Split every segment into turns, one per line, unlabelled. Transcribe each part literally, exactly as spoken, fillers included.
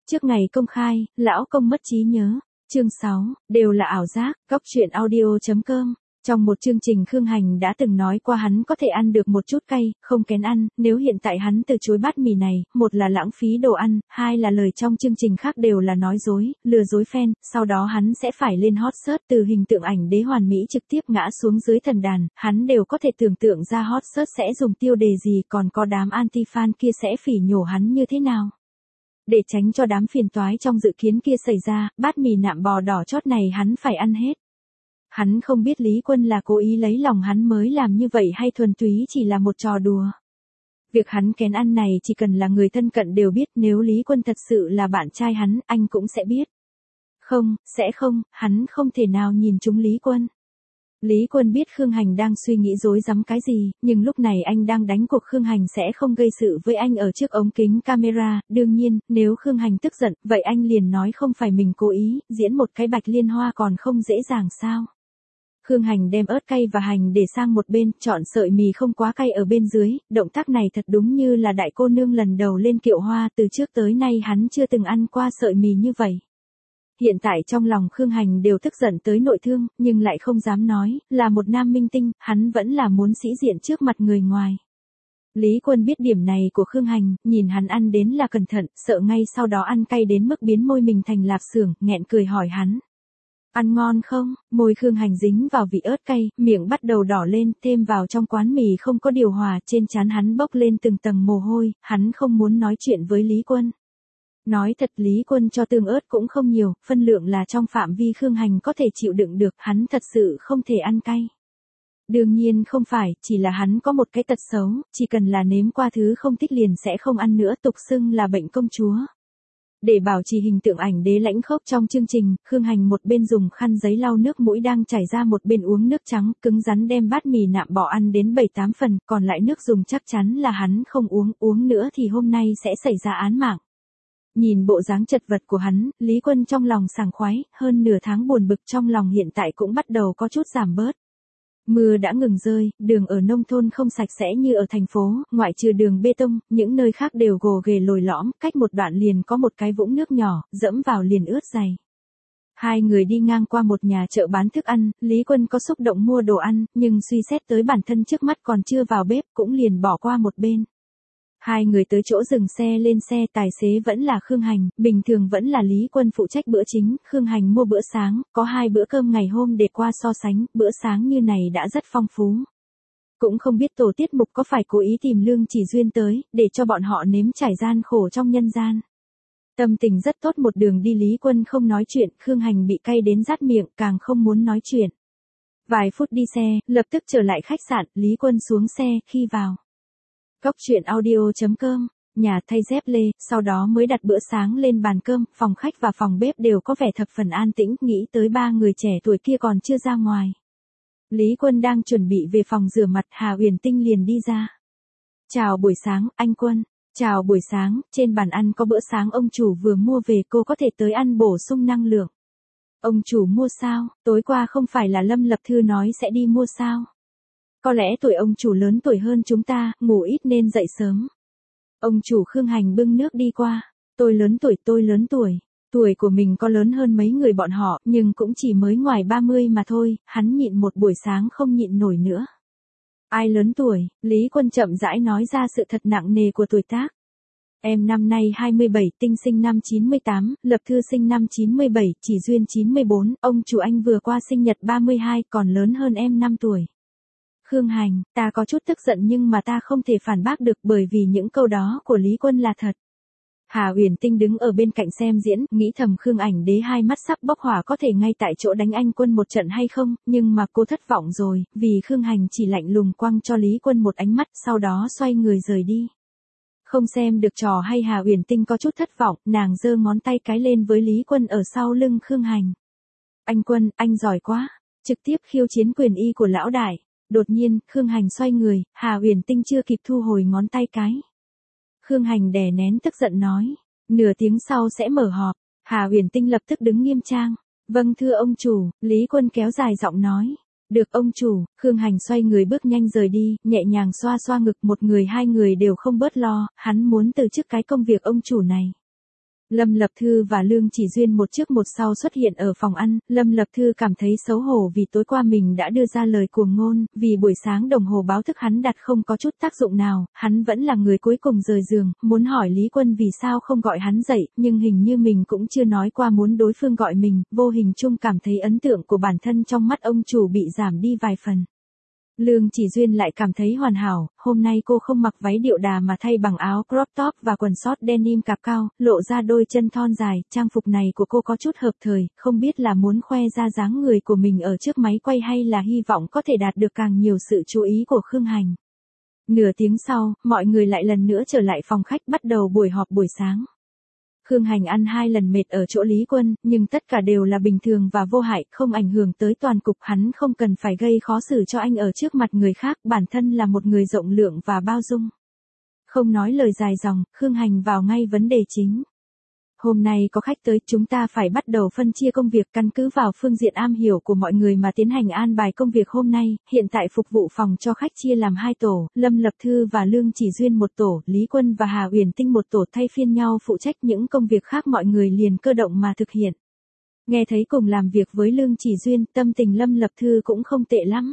Trước ngày công khai, lão công mất trí nhớ. Chương sáu, đều là ảo giác, góc truyện audio chấm com. Trong một chương trình Khương Hành đã từng nói qua hắn có thể ăn được một chút cay, không kén ăn, nếu hiện tại hắn từ chối bát mì này, một là lãng phí đồ ăn, hai là lời trong chương trình khác đều là nói dối, lừa dối fan, sau đó hắn sẽ phải lên hot search từ hình tượng ảnh đế hoàn mỹ trực tiếp ngã xuống dưới thần đàn, hắn đều có thể tưởng tượng ra hot search sẽ dùng tiêu đề gì, còn có đám anti-fan kia sẽ phỉ nhổ hắn như thế nào. Để tránh cho đám phiền toái trong dự kiến kia xảy ra, bát mì nạm bò đỏ chót này hắn phải ăn hết. Hắn không biết Lý Quân là cố ý lấy lòng hắn mới làm như vậy hay thuần túy chỉ là một trò đùa. Việc hắn kén ăn này chỉ cần là người thân cận đều biết, nếu Lý Quân thật sự là bạn trai hắn, anh cũng sẽ biết. Không, sẽ không, hắn không thể nào nhìn trúng Lý Quân. Lý Quân biết Khương Hành đang suy nghĩ rối rắm cái gì, nhưng lúc này anh đang đánh cuộc Khương Hành sẽ không gây sự với anh ở trước ống kính camera, đương nhiên, nếu Khương Hành tức giận, vậy anh liền nói không phải mình cố ý, diễn một cái Bạch Liên Hoa còn không dễ dàng sao. Khương Hành đem ớt cay và hành để sang một bên, chọn sợi mì không quá cay ở bên dưới, động tác này thật đúng như là đại cô nương lần đầu lên kiệu hoa, từ trước tới nay hắn chưa từng ăn qua sợi mì như vậy. Hiện tại trong lòng Khương Hành đều tức giận tới nội thương, nhưng lại không dám nói, là một nam minh tinh, hắn vẫn là muốn sĩ diện trước mặt người ngoài. Lý Quân biết điểm này của Khương Hành, nhìn hắn ăn đến là cẩn thận, sợ ngay sau đó ăn cay đến mức biến môi mình thành lạp xưởng, nghẹn cười hỏi hắn. Ăn ngon không? Môi Khương Hành dính vào vị ớt cay, miệng bắt đầu đỏ lên, thêm vào trong quán mì không có điều hòa, trên trán hắn bốc lên từng tầng mồ hôi, hắn không muốn nói chuyện với Lý Quân. Nói thật Lý Quân cho tương ớt cũng không nhiều, phân lượng là trong phạm vi Khương Hành có thể chịu đựng được, hắn thật sự không thể ăn cay. Đương nhiên không phải, chỉ là hắn có một cái tật xấu, chỉ cần là nếm qua thứ không thích liền sẽ không ăn nữa, tục xưng là bệnh công chúa. Để bảo trì hình tượng ảnh đế lãnh khốc trong chương trình, Khương Hành một bên dùng khăn giấy lau nước mũi đang chảy ra, một bên uống nước trắng, cứng rắn đem bát mì nạm bò ăn đến bảy tám phần, còn lại nước dùng chắc chắn là hắn không uống, uống nữa thì hôm nay sẽ xảy ra án mạng. Nhìn bộ dáng chật vật của hắn, Lý Quân trong lòng sảng khoái, hơn nửa tháng buồn bực trong lòng hiện tại cũng bắt đầu có chút giảm bớt. Mưa đã ngừng rơi, đường ở nông thôn không sạch sẽ như ở thành phố, ngoại trừ đường bê tông, những nơi khác đều gồ ghề lồi lõm, cách một đoạn liền có một cái vũng nước nhỏ, dẫm vào liền ướt giày. Hai người đi ngang qua một nhà chợ bán thức ăn, Lý Quân có xúc động mua đồ ăn, nhưng suy xét tới bản thân trước mắt còn chưa vào bếp cũng liền bỏ qua một bên. Hai người tới chỗ dừng xe, lên xe, tài xế vẫn là Khương Hành, bình thường vẫn là Lý Quân phụ trách bữa chính, Khương Hành mua bữa sáng, có hai bữa cơm ngày hôm để qua so sánh, bữa sáng như này đã rất phong phú. Cũng không biết tổ tiết mục có phải cố ý tìm Lương Chỉ Duyên tới, để cho bọn họ nếm trải gian khổ trong nhân gian. Tâm tình rất tốt, một đường đi Lý Quân không nói chuyện, Khương Hành bị cay đến rát miệng, càng không muốn nói chuyện. Vài phút đi xe, lập tức trở lại khách sạn, Lý Quân xuống xe, khi vào góc truyện audio chấm com, nhà thay dép lê, sau đó mới đặt bữa sáng lên bàn cơm, phòng khách và phòng bếp đều có vẻ thập phần an tĩnh, nghĩ tới ba người trẻ tuổi kia còn chưa ra ngoài. Lý Quân đang chuẩn bị về phòng rửa mặt, Hà Uyển Tinh liền đi ra. Chào buổi sáng, anh Quân. Chào buổi sáng, trên bàn ăn có bữa sáng ông chủ vừa mua về, cô có thể tới ăn bổ sung năng lượng. Ông chủ mua sao? Tối qua không phải là Lâm Lập Thư nói sẽ đi mua sao? Có lẽ tuổi ông chủ lớn tuổi hơn chúng ta, ngủ ít nên dậy sớm. Ông chủ Khương Hành bưng nước đi qua. Tôi lớn tuổi, tôi lớn tuổi. Tuổi của mình có lớn hơn mấy người bọn họ, nhưng cũng chỉ mới ngoài ba mươi mà thôi, hắn nhịn một buổi sáng không nhịn nổi nữa. Ai lớn tuổi? Lý Quân chậm rãi nói ra sự thật nặng nề của tuổi tác. Em năm nay hai mươi bảy, Tinh sinh năm chín mươi tám, Lập Thư sinh năm chín mươi bảy, Chỉ Duyên chín mươi bốn, ông chủ anh vừa qua sinh nhật ba mươi hai, còn lớn hơn em năm tuổi. Khương Hành, ta có chút tức giận nhưng mà ta không thể phản bác được bởi vì những câu đó của Lý Quân là thật. Hà Uyển Tinh đứng ở bên cạnh xem diễn, nghĩ thầm Khương ảnh đế hai mắt sắp bốc hỏa, có thể ngay tại chỗ đánh anh Quân một trận hay không, nhưng mà cô thất vọng rồi, vì Khương Hành chỉ lạnh lùng quăng cho Lý Quân một ánh mắt, sau đó xoay người rời đi. Không xem được trò hay, Hà Uyển Tinh có chút thất vọng, nàng giơ ngón tay cái lên với Lý Quân ở sau lưng Khương Hành. Anh Quân, anh giỏi quá, trực tiếp khiêu chiến quyền y của lão đại. Đột nhiên, Khương Hành xoay người, Hà Uyển Tinh chưa kịp thu hồi ngón tay cái. Khương Hành đè nén tức giận nói, nửa tiếng sau sẽ mở họp. Hà Uyển Tinh lập tức đứng nghiêm trang. Vâng thưa ông chủ, Lý Quân kéo dài giọng nói. Được ông chủ, Khương Hành xoay người bước nhanh rời đi, nhẹ nhàng xoa xoa ngực, một người hai người đều không bớt lo, hắn muốn từ chức cái công việc ông chủ này. Lâm Lập Thư và Lương Chỉ Duyên một trước một sau xuất hiện ở phòng ăn, Lâm Lập Thư cảm thấy xấu hổ vì tối qua mình đã đưa ra lời cuồng ngôn, vì buổi sáng đồng hồ báo thức hắn đặt không có chút tác dụng nào, hắn vẫn là người cuối cùng rời giường, muốn hỏi Lý Quân vì sao không gọi hắn dậy, nhưng hình như mình cũng chưa nói qua muốn đối phương gọi mình, vô hình chung cảm thấy ấn tượng của bản thân trong mắt ông chủ bị giảm đi vài phần. Lương Chỉ Duyên lại cảm thấy hoàn hảo, hôm nay cô không mặc váy điệu đà mà thay bằng áo crop top và quần short denim cạp cao, lộ ra đôi chân thon dài, trang phục này của cô có chút hợp thời, không biết là muốn khoe ra dáng người của mình ở trước máy quay hay là hy vọng có thể đạt được càng nhiều sự chú ý của Khương Hành. Nửa tiếng sau, mọi người lại lần nữa trở lại phòng khách bắt đầu buổi họp buổi sáng. Khương Hành ăn hai lần mệt ở chỗ Lý Quân, nhưng tất cả đều là bình thường và vô hại, không ảnh hưởng tới toàn cục, hắn không cần phải gây khó xử cho anh ở trước mặt người khác, bản thân là một người rộng lượng và bao dung. Không nói lời dài dòng, Khương Hành vào ngay vấn đề chính. Hôm nay có khách tới, chúng ta phải bắt đầu phân chia công việc căn cứ vào phương diện am hiểu của mọi người mà tiến hành an bài công việc hôm nay, hiện tại phục vụ phòng cho khách chia làm hai tổ, Lâm Lập Thư và Lương Chỉ Duyên một tổ, Lý Quân và Hà Uyển Tinh một tổ thay phiên nhau phụ trách những công việc khác mọi người liền cơ động mà thực hiện. Nghe thấy cùng làm việc với Lương Chỉ Duyên, tâm tình Lâm Lập Thư cũng không tệ lắm.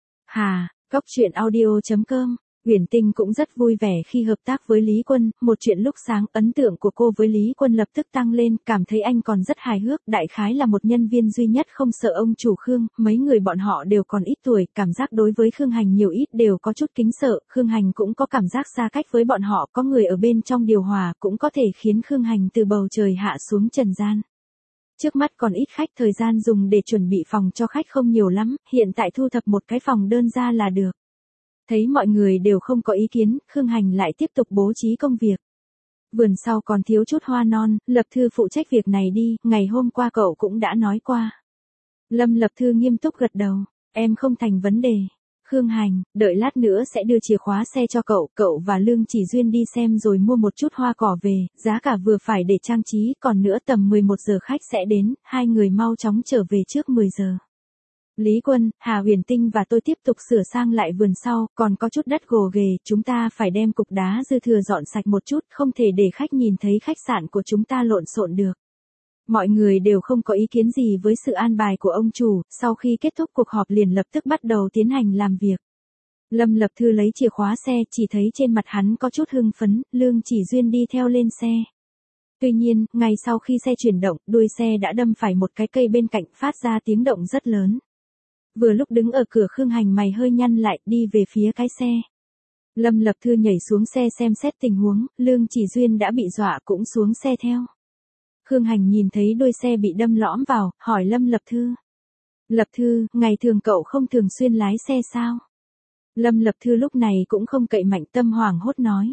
Hà, Cóc Truyện Audio chấm com Uyển Tinh cũng rất vui vẻ khi hợp tác với Lý Quân, một chuyện lúc sáng, ấn tượng của cô với Lý Quân lập tức tăng lên, cảm thấy anh còn rất hài hước, đại khái là một nhân viên duy nhất không sợ ông chủ Khương, mấy người bọn họ đều còn ít tuổi, cảm giác đối với Khương Hành nhiều ít đều có chút kính sợ, Khương Hành cũng có cảm giác xa cách với bọn họ, có người ở bên trong điều hòa, cũng có thể khiến Khương Hành từ bầu trời hạ xuống trần gian. Trước mắt còn ít khách, thời gian dùng để chuẩn bị phòng cho khách không nhiều lắm, hiện tại thu thập một cái phòng đơn ra là được. Thấy mọi người đều không có ý kiến, Khương Hành lại tiếp tục bố trí công việc. Vườn sau còn thiếu chút hoa non, Lập Thư phụ trách việc này đi, ngày hôm qua cậu cũng đã nói qua. Lâm Lập Thư nghiêm túc gật đầu, em không thành vấn đề. Khương Hành, đợi lát nữa sẽ đưa chìa khóa xe cho cậu, cậu và Lương Chỉ Duyên đi xem rồi mua một chút hoa cỏ về, giá cả vừa phải để trang trí, còn nữa tầm mười một giờ khách sẽ đến, hai người mau chóng trở về trước mười giờ. Lý Quân, Hà Uyển Tinh và tôi tiếp tục sửa sang lại vườn sau, còn có chút đất gồ ghề, chúng ta phải đem cục đá dư thừa dọn sạch một chút, không thể để khách nhìn thấy khách sạn của chúng ta lộn xộn được. Mọi người đều không có ý kiến gì với sự an bài của ông chủ, sau khi kết thúc cuộc họp liền lập tức bắt đầu tiến hành làm việc. Lâm Lập Thư lấy chìa khóa xe, chỉ thấy trên mặt hắn có chút hưng phấn, Lương Chỉ Duyên đi theo lên xe. Tuy nhiên, ngay sau khi xe chuyển động, đuôi xe đã đâm phải một cái cây bên cạnh, phát ra tiếng động rất lớn. Vừa lúc đứng ở cửa, Khương Hành mày hơi nhăn lại, đi về phía cái xe. Lâm Lập Thư nhảy xuống xe xem xét tình huống, Lương Chỉ Duyên đã bị dọa cũng xuống xe theo. Khương Hành nhìn thấy đuôi xe bị đâm lõm vào, hỏi Lâm Lập Thư. Lập Thư, ngày thường cậu không thường xuyên lái xe sao? Lâm Lập Thư lúc này cũng không cậy mạnh, tâm hoảng hốt nói.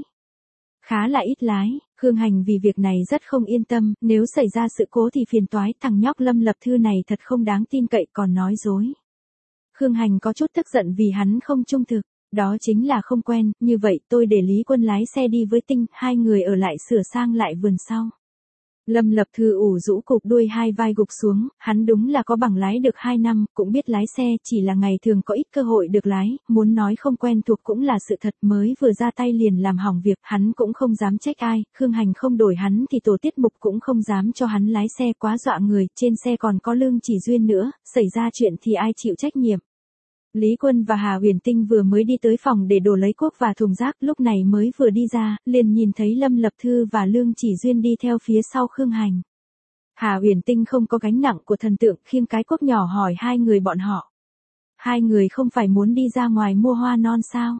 Khá là ít lái, Khương Hành vì việc này rất không yên tâm, nếu xảy ra sự cố thì phiền toái, thằng nhóc Lâm Lập Thư này thật không đáng tin cậy, còn nói dối. Khương Hành có chút tức giận vì hắn không trung thực, đó chính là không quen, như vậy tôi để Lý Quân lái xe đi với Tinh, hai người ở lại sửa sang lại vườn sau. Lâm Lập Thư ủ rũ cục đuôi hai vai gục xuống, hắn đúng là có bằng lái được hai năm, cũng biết lái xe, chỉ là ngày thường có ít cơ hội được lái, muốn nói không quen thuộc cũng là sự thật, mới vừa ra tay liền làm hỏng việc, hắn cũng không dám trách ai, Khương Hành không đổi hắn thì tổ tiết mục cũng không dám cho hắn lái xe, quá dọa người, trên xe còn có Lương Chỉ Duyên nữa, xảy ra chuyện thì ai chịu trách nhiệm. Lý Quân và Hà Uyển Tinh vừa mới đi tới phòng để đổ lấy cuốc và thùng rác, lúc này mới vừa đi ra, liền nhìn thấy Lâm Lập Thư và Lương Chỉ Duyên đi theo phía sau Khương Hành. Hà Uyển Tinh không có gánh nặng của thần tượng, khiêng cái cuốc nhỏ hỏi hai người bọn họ. Hai người không phải muốn đi ra ngoài mua hoa non sao?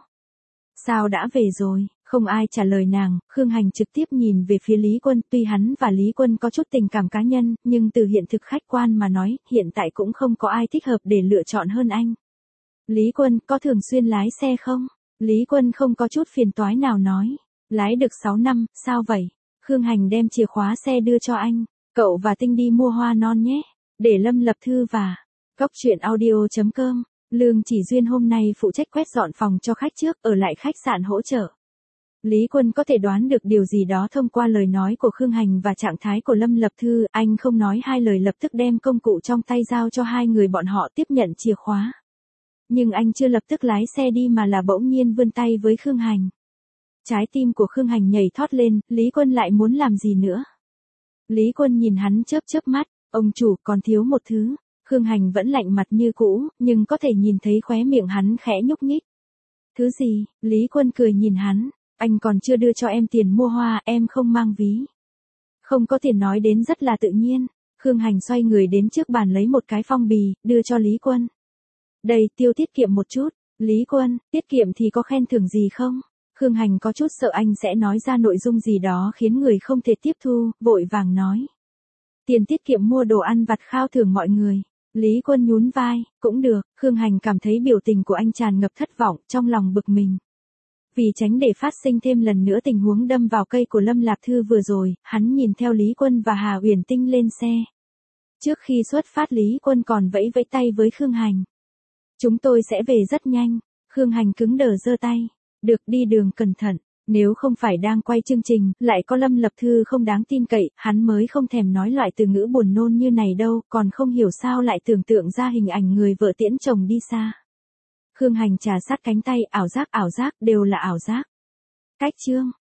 Sao đã về rồi? Không ai trả lời nàng, Khương Hành trực tiếp nhìn về phía Lý Quân, tuy hắn và Lý Quân có chút tình cảm cá nhân, nhưng từ hiện thực khách quan mà nói, hiện tại cũng không có ai thích hợp để lựa chọn hơn anh. Lý Quân, có thường xuyên lái xe không? Lý Quân không có chút phiền toái nào nói. Lái được sáu năm, sao vậy? Khương Hành đem chìa khóa xe đưa cho anh. Cậu và Tinh đi mua hoa non nhé. Để Lâm Lập Thư và Cóc Truyện Audio chấm com. Lương Chỉ Duyên hôm nay phụ trách quét dọn phòng cho khách trước, ở lại khách sạn hỗ trợ. Lý Quân có thể đoán được điều gì đó thông qua lời nói của Khương Hành và trạng thái của Lâm Lập Thư, anh không nói hai lời lập tức đem công cụ trong tay giao cho hai người bọn họ tiếp nhận chìa khóa. Nhưng anh chưa lập tức lái xe đi mà là bỗng nhiên vươn tay với Khương Hành. Trái tim của Khương Hành nhảy thót lên, Lý Quân lại muốn làm gì nữa? Lý Quân nhìn hắn chớp chớp mắt, ông chủ còn thiếu một thứ. Khương Hành vẫn lạnh mặt như cũ, nhưng có thể nhìn thấy khóe miệng hắn khẽ nhúc nhích. Thứ gì? Lý Quân cười nhìn hắn, anh còn chưa đưa cho em tiền mua hoa, em không mang ví. Không có tiền nói đến rất là tự nhiên. Khương Hành xoay người đến trước bàn lấy một cái phong bì, đưa cho Lý Quân. Đây, tiêu tiết kiệm một chút. Lý Quân, tiết kiệm thì có khen thưởng gì không? Khương Hành có chút sợ anh sẽ nói ra nội dung gì đó khiến người không thể tiếp thu, vội vàng nói. Tiền tiết kiệm mua đồ ăn vặt khao thưởng mọi người. Lý Quân nhún vai, cũng được. Khương Hành cảm thấy biểu tình của anh tràn ngập thất vọng, trong lòng bực mình. Vì tránh để phát sinh thêm lần nữa tình huống đâm vào cây của Lâm Lạp Thư vừa rồi, hắn nhìn theo Lý Quân và Hà Uyển Tinh lên xe. Trước khi xuất phát Lý Quân còn vẫy vẫy tay với Khương Hành. Chúng tôi sẽ về rất nhanh. Khương Hành cứng đờ giơ tay. Được, đi đường cẩn thận. Nếu không phải đang quay chương trình, lại có Lâm Lập Thư không đáng tin cậy, hắn mới không thèm nói loại từ ngữ buồn nôn như này đâu, còn không hiểu sao lại tưởng tượng ra hình ảnh người vợ tiễn chồng đi xa. Khương Hành trà sát cánh tay, ảo giác ảo giác, đều là ảo giác. Cách chương.